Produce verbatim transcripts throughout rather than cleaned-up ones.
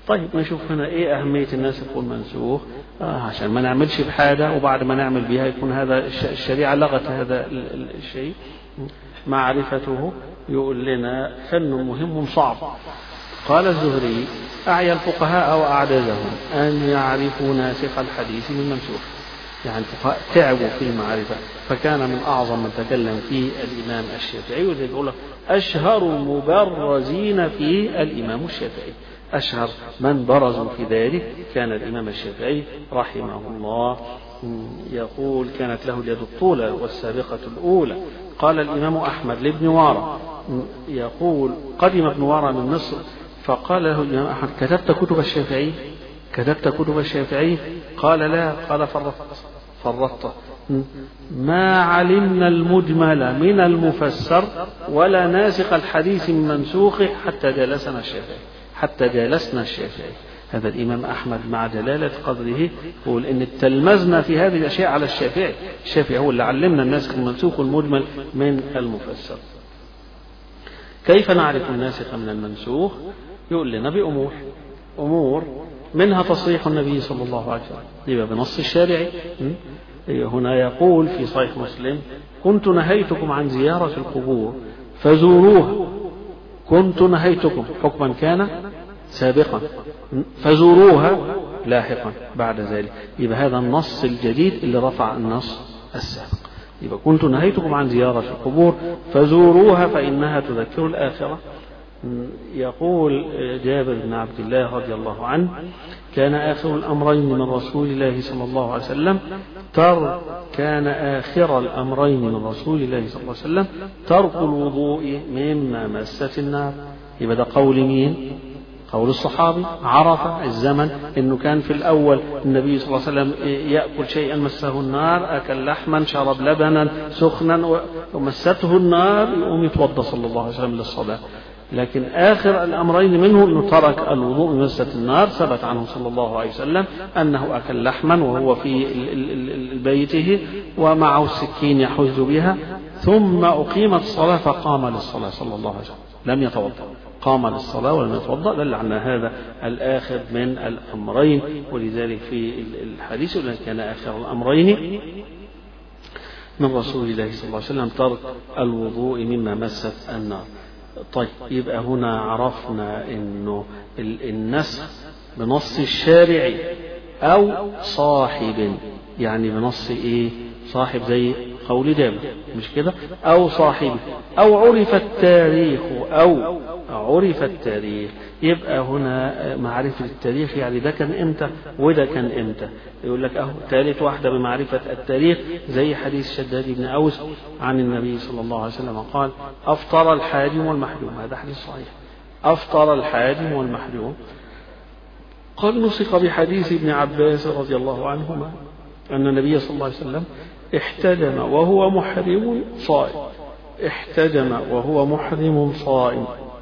طيب نشوف هنا إيه أهمية الناسخ والمنسوخ، آه عشان ما نعملش بحاجة وبعد ما نعمل بها يكون هذا الشريعة لغت هذا الشيء. معرفته يقول لنا فن مهم صعب. قال الزهري: أعيا الفقهاء وأعجزهم أن يعرفوا ناسخ الحديث من منسوخ. يعني الفقهاء تعبوا في المعرفة، فكان من أعظم من تكلم فيه الإمام الشافعي، وزي يقول لك أشهر المبرزين فيه الإمام الشافعي، أشهر من برزوا في ذلك كان الإمام الشافعي رحمه الله. يقول: كانت له اليد الطولى والسابقة الأولى. قال الإمام أحمد لابن وارى، يقول: قدم ابن وارى من مصر فقال له الإمام أحمد: كتبت كتب الشافعي؟ كتبت كتب الشافعي؟ قال: لا. قال: فرطت فرطت ما علمنا المجمل من المفسر ولا ناسخ الحديث من منسوخه حتى جلسنا الشافعي حتى جالسنا الشافعي. هذا الإمام أحمد مع جلالة قدره يقول إن تلمذنا في هذه الأشياء على الشافعي. الشافعي هو اللي علمنا الناسخ المنسوخ والمجمل من المفسر. كيف نعرف الناسخ من المنسوخ؟ يقول لنا بأمور أمور منها تصريح النبي صلى الله عليه وسلم، يبقى بنص الشارعي. هنا يقول في صحيح مسلم: كنت نهيتكم عن زيارة القبور فزوروها. كنت نهيتكم حكما كان سابقا، فزوروها لاحقا بعد ذلك. يبقى هذا النص الجديد اللي رفع النص السابق. يبقى كنت نهيتكم عن زيارة القبور فزوروها فإنها تذكر الآخرة. يقول جابر بن عبد الله رضي الله عنه: كان آخر الأمرين من رسول الله صلى الله عليه وسلم تر كان آخر الأمرين من رسول الله صلى الله عليه وسلم ترك الوضوء مما مست النار. يبقى ده قول مين؟ قول الصحابي. عرف الزمن انه كان في الاول النبي صلى الله عليه وسلم ياكل شيئا مسه النار، اكل لحما، شرب لبنا سخنا ومسته النار، يقوم يتوضا صلى الله عليه وسلم للصلاه. لكن آخر الأمرين منه أنه ترك الوضوء من مسة النار. ثبت عنه صلى الله عليه وسلم أنه أكل لحما وهو في بيته ومعه السكين يحز بها، ثم أقيمت الصلاة فقام للصلاة صلى الله عليه وسلم، لم يتوضأ، قام للصلاة ولم يتوضأ، دل على هذا الآخر من الأمرين. ولذلك في الحديث الذي كان آخر الأمرين من رسول الله صلى الله عليه وسلم ترك الوضوء مما مست النار. طيب، يبقى هنا عرفنا انه النسخ بنص الشارع او صاحب، يعني بنص ايه؟ صاحب زي قول جابر، مش كده؟ او صاحب، او عرف التاريخ او عرف التاريخ. يبقى هنا معرفة التاريخ يعني ده كان امتى وده كان امتى. يقول لك اهو ثالث واحدة بمعرفة التاريخ زي حديث شداد بن أوس عن النبي صلى الله عليه وسلم قال: أفطر الحاجم والمحجوم. هذا حديث صحيح. أفطر الحاجم والمحجوم. قال: نسخ بحديث ابن عباس رضي الله عنهما أن النبي صلى الله عليه وسلم احتجم وهو محرم صائم. احتجم وهو محرم صائم.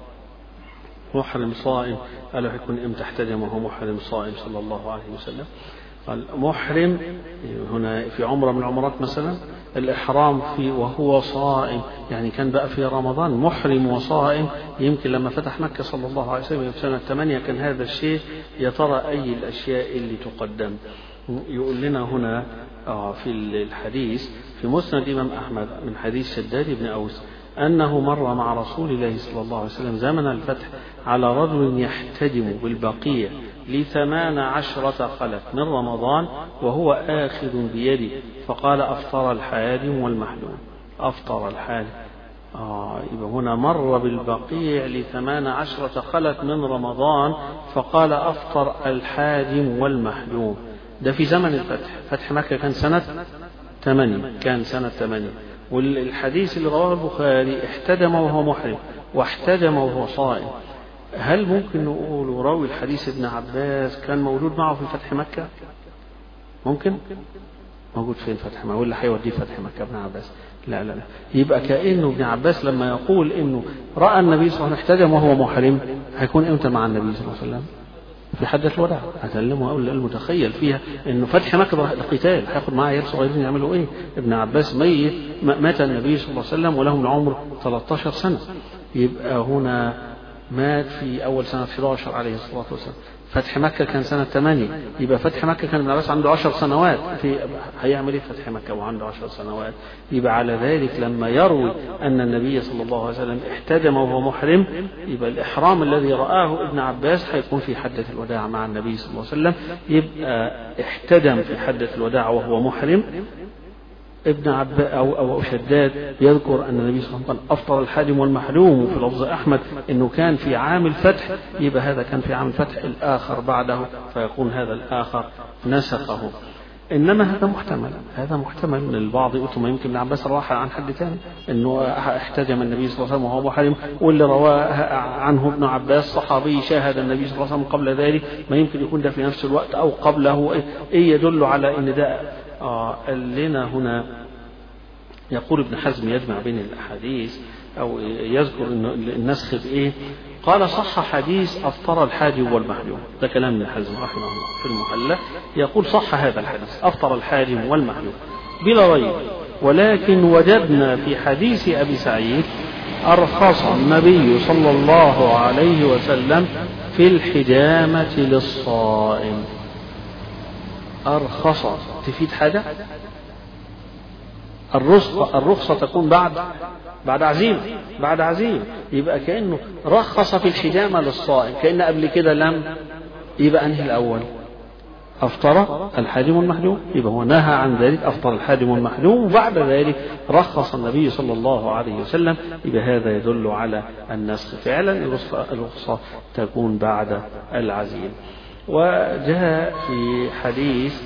محرم صائم، قال له يكون امتى احتجم وهو محرم صائم صلى الله عليه وسلم؟ قال: محرم هنا في عمرة من العمرات مثلا، الإحرام في وهو صائم، يعني كان بقى في رمضان محرم وصائم. يمكن لما فتح مكة صلى الله عليه وسلم في سنة ثمانية كان هذا الشيء. يا ترى أي الأشياء اللي تقدم؟ يقول لنا هنا في الحديث في مسند الإمام أحمد من حديث شداد بن أوس أنه مر مع رسول الله صلى الله عليه وسلم زمن الفتح على رجل يحتجم بالبقيع لثمان عشرة خلف من رمضان وهو آخذ بيده، فقال: أفطر الحاجم والمحجوم. أفطر الحاجم. آه يبقى هنا مر بالبقيع لثمان عشرة خلف من رمضان فقال: أفطر الحاجم والمحجوم. ده في زمن الفتح. فتح مكة كان سنة ثمانية كان سنة ثمانية. والحديث اللي رواه البخاري احتجم وهو محرم واحتجم وهو صائم. هل ممكن نقول راوي الحديث ابن عباس كان موجود معه في فتح مكة؟ ممكن؟ موجود فين فتح مكة؟ ولا هيوديه فتح مكة ابن عباس؟ لا لا لا. يبقى كأنه ابن عباس لما يقول انه رأى النبي صلى الله عليه وسلم احتجم وهو محرم، هيكون امتى مع النبي صلى الله عليه وسلم؟ في حدث الوداع. هكلمه اقول المتخيل فيها انه فتح مكة القتال هياخد معاه عيال صغيرين يعملوا ايه؟ ابن عباس ميت، مات النبي صلى الله عليه وسلم ولهم العمر ثلاثة عشر سنة. يبقى هنا مات في أول سنة أحد عشر عليه الصلاة والسلام، فتح مكة كان سنة ثمانية، يبقى فتح مكة كان ابن عباس عنده عشر سنوات، في هيعمل ايه فتح مكة وعنده عشر سنوات؟ يبقى على ذلك لما يروي أن النبي صلى الله عليه وسلم احتجم وهو محرم، يبقى الإحرام الذي رآه ابن عباس هيكون في حجة الوداع مع النبي صلى الله عليه وسلم، يبقى احتجم في حجة الوداع وهو محرم. ابن عباس أو أو شداد يذكر أن النبي صلى الله عليه وسلم أفطر الحاجم والمحلوم، وفي لفظ أحمد أنه كان في عام الفتح، يبقى هذا كان في عام الفتح، الآخر بعده، فيكون هذا الآخر نسخه. إنما هذا محتمل، هذا محتمل من البعض يقول ما يمكن ابن عباس رواها عن حد ثاني أنه احتجم النبي صلى الله عليه وسلم وهو محرم، واللي رواه عنه ابن عباس صحابي شاهد النبي صلى الله عليه وسلم قبل ذلك، ما يمكن يكون ده في نفس الوقت أو قبله. إيه يدل على أن ده آه قال لنا هنا. يقول ابن حزم يجمع بين الأحاديث أو يذكر أن النسخ بإيه؟ قال صح حديث أفطر الحاجم والمحجوم، ده كلام ابن حزم رحمه الله في المحلى، يقول صح هذا الحديث أفطر الحاجم والمحجوم بلا ريب، ولكن وجدنا في حديث أبي سعيد أرخص النبي صلى الله عليه وسلم في الحجامة للصائم. أرخص تفيد حاجة؟ الرخصة الرخصة تكون بعد بعد عزيمة بعد عزيمة، يبقى كأنه رخص في الحجامة للصائم، كأن قبل كده لم، يبقى أنهي الأول؟ أفطر الحاجم والمحجوم، يبقى هو نهى عن ذلك، أفطر الحاجم والمحجوم، وبعد ذلك رخص النبي صلى الله عليه وسلم، يبقى هذا يدل على النسخ. فعلا الرخصة تكون بعد العزيمة. وجاء في حديث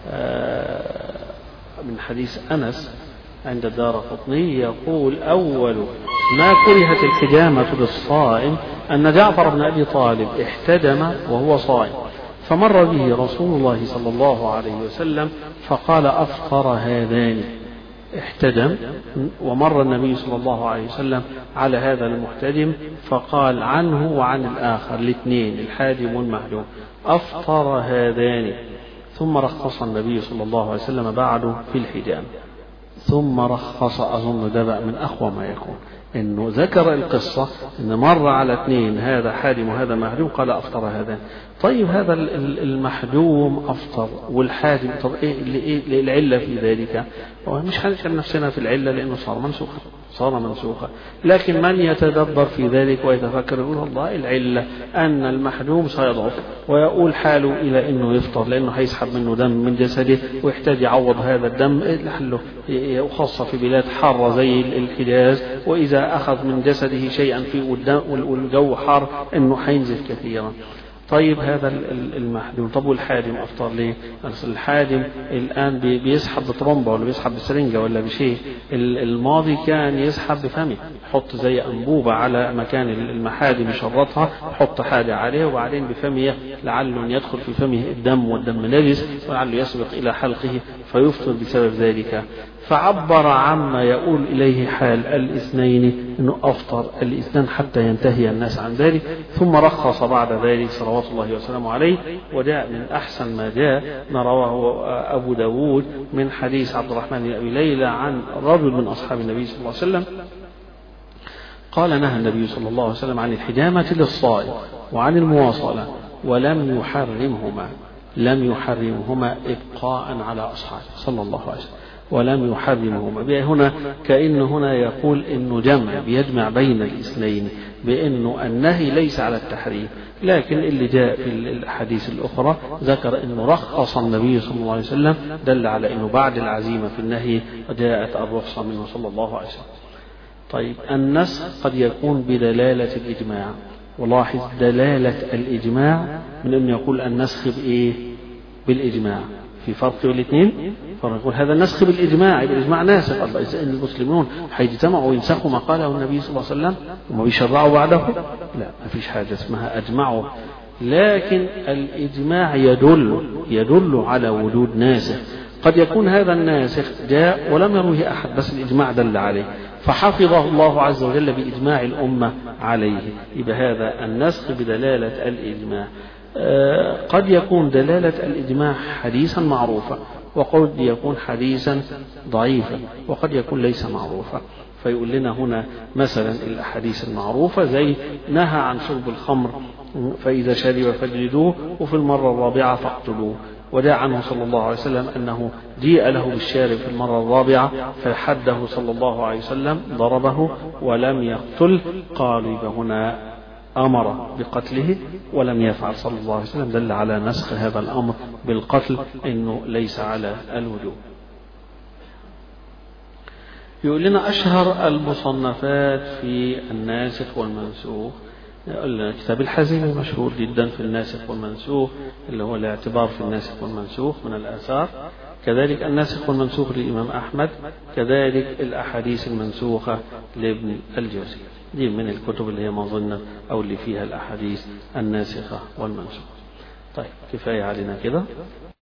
من حديث أنس عند الدارقطني يقول أول ما كرهت الحجامة للصائم أن جعفر بن أبي طالب احتجم وهو صائم، فمر به رسول الله صلى الله عليه وسلم فقال أفطر هذان، احتجم، ومر النبي صلى الله عليه وسلم على هذا المحتجم فقال عنه وعن الآخر الاثنين الحاجم والمحجوم أفطر هذان، ثم رخص النبي صلى الله عليه وسلم بعده في الحجام، ثم رخص. أظن ده بقى من أقوى ما يكون، إنه ذكر القصة إن مر على اثنين هذا حاجم وهذا محجوم قال أفطر هذا. طيب هذا المحجوم أفطر والحاجم، طب إيه العلة في ذلك؟ مش هنشغل نفسنا في العلة لأنه صار منسوخا صار منسوخا لكن من يتدبر في ذلك ويتفكر يقول الله العلة أن المحجوم سيضعف ويقول حاله إلى أنه يفطر، لأنه هيسحب منه دم من جسده ويحتاج يعوض هذا الدم لحله، وخاصة في بلاد حارة زي الحجاز، وإذا أخذ من جسده شيئا في والجو حار أنه حينزف كثيرا. طيب هذا المحجوم، طب والحاجم أفطر ليه؟ الحاجم الآن بيسحب بطرمبة ولا بيسحب بسرنجة ولا بشيء، الماضي كان يسحب بفمه، يحط زي أنبوبة على مكان المحاجم يشرطها، يحط حاجة عليه وبعدين بفمه لعله يدخل في فمه الدم والدم نجس ولعله يسبق إلى حلقه فيفطر بسبب ذلك، فعبر عما يقول إليه حال الاثنين أنه أفطر الاثنين حتى ينتهي الناس عن ذلك، ثم رخص بعد ذلك صلوات الله وسلامه عليه. وجاء من أحسن ما جاء ما رواه أبو داود من حديث عبد الرحمن بن أبي ليلى عن رجل من أصحاب النبي صلى الله عليه وسلم قال نهى النبي صلى الله عليه وسلم عن الحجامة للصائم وعن المواصلة ولم يحرمهما لم يحرمهما إبقاء على أصحابه صلى الله عليه وسلم، ولم يحرمهما. هنا كأنه هنا يقول إنه جمع بيجمع بين الاثنين، بأنه النهي ليس على التحريم، لكن اللي جاء في الحديث الأخرى ذكر أنه رخص النبي صلى الله عليه وسلم، دل على أنه بعد العزيمة في النهي جاءت الرخصة منه صلى الله عليه وسلم. طيب النسخ قد يكون بدلالة الإجماع، ولاحظ دلالة الإجماع من أن يقول النسخ بإيه؟ بالإجماع، في فرق بين الاثنين، فنقول هذا النسخ بالإجماع، بالإجماع ناسخ. الله إذا المسلمون حيجتمعوا وينسخوا ما قاله النبي صلى الله عليه وسلم وما بيشرعوا بعده؟ لا، ما فيش حاجة اسمها أجمعوا، لكن الإجماع يدل يدل على وجود ناسخ. قد يكون هذا الناسخ جاء ولم يروه أحد بس الإجماع دل عليه فحفظه الله عز وجل بإجماع الأمة عليه، يبقى هذا النسخ بدلالة الإجماع. قد يكون دلالة الإجماع حديثا معروفا، وقد يكون حديثا ضعيفا، وقد يكون ليس معروفا. فيقول لنا هنا مثلا الأحاديث المعروفة زي نهى عن شرب الخمر فإذا شرب فاجلدوه وفي المرة الرابعة فاقتلوه. ودعا عنه صلى الله عليه وسلم أنه جيء له بالشارب في المرة الرابعة فحده صلى الله عليه وسلم ضربه ولم يقتل. قالوا هنا أمر بقتله ولم يفعل صلى الله عليه وسلم، دل على نسخ هذا الأمر بالقتل إنه ليس على الوجوب. يقول لنا أشهر المصنفات في الناسخ والمنسوخ. كتاب الحزيمي مشهور جدا في الناسخ والمنسوخ اللي هو الاعتبار في الناسخ والمنسوخ من الآثار، كذلك الناسخ والمنسوخ للإمام أحمد، كذلك الأحاديث المنسوخة لابن الجوزي. دي من الكتب اللي هي مظنة أو اللي فيها الأحاديث الناسخة والمنسوخة. طيب كفاية علينا كده.